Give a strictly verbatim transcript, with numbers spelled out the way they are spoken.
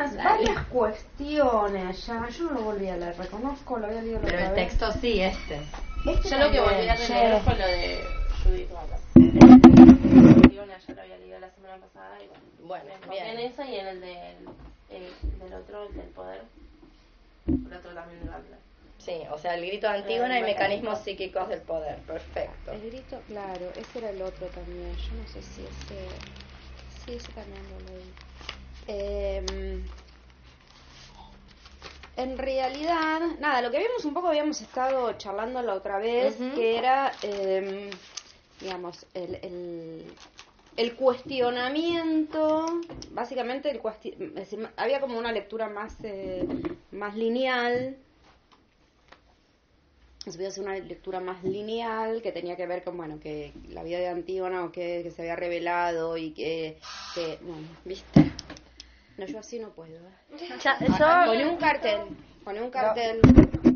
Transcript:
unas varias cuestiones ya. Yo no lo volví a leer, reconozco, lo había leído la Pero otra el vez. texto sí, este. Este Yo lo que volví a también, releer sí. fue lo de Judith Butler. Digo, ya lo había leído la semana pasada y bueno, Bueno, me enfoqué bien. en eso y en el del, el, del otro, el del poder. El otro también de Butler. Sí, o sea, el grito de Antígona El y mecanismos mecanismo. psíquicos del poder. Perfecto. El grito, claro, ese era el otro también. Yo no sé si ese... Sí, ese también lo leí. Eh, en realidad, nada, lo que vimos un poco, habíamos estado charlando la otra vez, Ujú. que era, eh, digamos, el, el, el cuestionamiento, básicamente el cuesti- es decir, había como una lectura más, eh, más lineal. Se podía hacer una lectura más lineal que tenía que ver con, bueno, que la vida de Antígona o que, que se había revelado y que, que no, ¿viste? No, yo así no puedo. Ya, Ah, yo... Poné un cartel, poné un cartel.